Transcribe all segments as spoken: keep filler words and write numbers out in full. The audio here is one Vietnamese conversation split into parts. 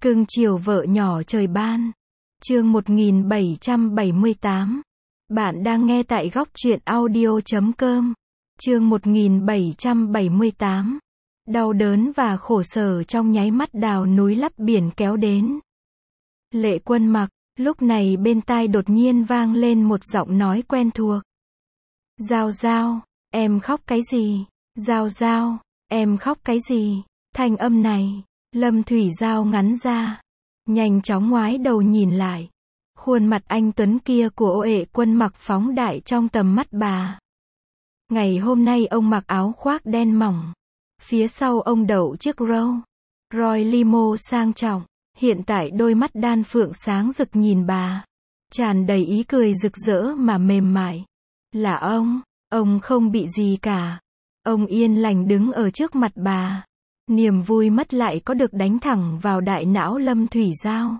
Cưng chiều vợ nhỏ trời ban. Chương một nghìn bảy trăm bảy mươi tám. Bạn đang nghe tại góc truyện audio chấm com. Chương một nghìn bảy trăm bảy mươi tám. Đau đớn và khổ sở trong nháy mắt đào núi lấp biển kéo đến. Lệ Quân Mặc, lúc này bên tai đột nhiên vang lên một giọng nói quen thuộc. Giao Giao, em khóc cái gì? Giao Giao, em khóc cái gì? Thanh âm này, Lâm Thủy Giao ngắn ra, nhanh chóng ngoái đầu nhìn lại. Khuôn mặt anh tuấn kia của Lệ Quân Mặc phóng đại trong tầm mắt bà. Ngày hôm nay ông mặc áo khoác đen mỏng, phía sau ông đậu chiếc Rolls Royce limo sang trọng. Hiện tại đôi mắt đan phượng sáng rực nhìn bà, tràn đầy ý cười rực rỡ mà mềm mại. Là ông, ông không bị gì cả. Ông yên lành đứng ở trước mặt bà. Niềm vui mất lại có được đánh thẳng vào đại não Lâm Thủy Giao.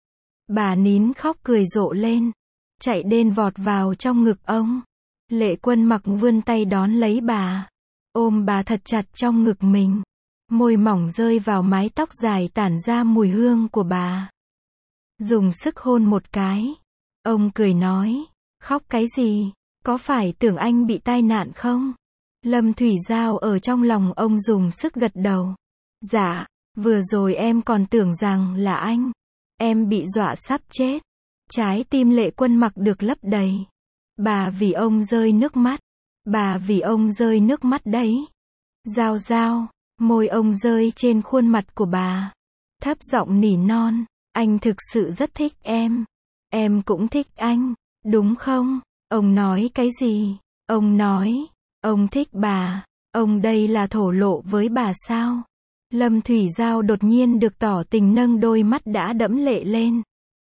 Bà nín khóc cười rộ lên, chạy đên vọt vào trong ngực ông. Lệ Quân Mặc vươn tay đón lấy bà, ôm bà thật chặt trong ngực mình. Môi mỏng rơi vào mái tóc dài tản ra mùi hương của bà. Dùng sức hôn một cái. Ông cười nói, khóc cái gì? Có phải tưởng anh bị tai nạn không? Lâm Thủy Giao ở trong lòng ông dùng sức gật đầu. Dạ, vừa rồi em còn tưởng rằng là anh. Em bị dọa sắp chết. Trái tim Lệ Quân Mặc được lấp đầy. Bà vì ông rơi nước mắt. Bà vì ông rơi nước mắt đấy. Giao Giao. Môi ông rơi trên khuôn mặt của bà. Thấp giọng nỉ non, anh thực sự rất thích em. Em cũng thích anh, đúng không? Ông nói cái gì? Ông nói, ông thích bà. Ông đây là thổ lộ với bà sao? Lâm Thủy Giao đột nhiên được tỏ tình nâng đôi mắt đã đẫm lệ lên.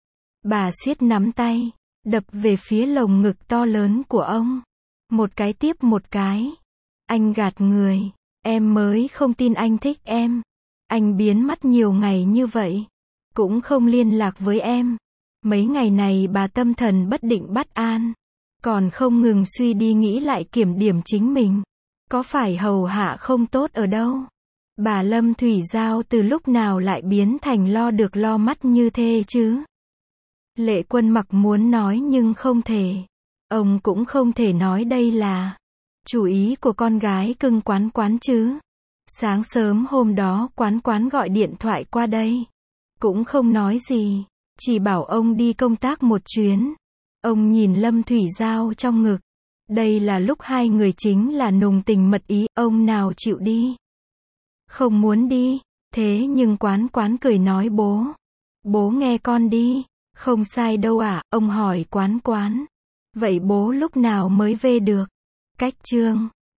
Bà siết nắm tay, đập về phía lồng ngực to lớn của ông. Một cái tiếp một cái. Anh gạt người. Em mới không tin anh thích em. Anh biến mất nhiều ngày như vậy, cũng không liên lạc với em. Mấy ngày này bà tâm thần bất định bất an, còn không ngừng suy đi nghĩ lại kiểm điểm chính mình. Có phải hầu hạ không tốt ở đâu? Bà Lâm Thủy Giao từ lúc nào lại biến thành lo được lo mất như thế chứ? Lệ Quân Mặc muốn nói nhưng không thể. Ông cũng không thể nói đây là chủ ý của con gái cưng Quán Quán chứ. Sáng sớm hôm đó Quán Quán gọi điện thoại qua đây, cũng không nói gì, chỉ bảo ông đi công tác một chuyến. Ông nhìn Lâm Thủy Giao trong ngực. Đây là lúc hai người chính là nồng tình mật ý, ông nào chịu đi? Không muốn đi. Thế nhưng Quán Quán cười nói bố, bố nghe con đi. Không sai đâu ạ, à, ông hỏi Quán Quán. Vậy bố lúc nào mới về được? Cách chương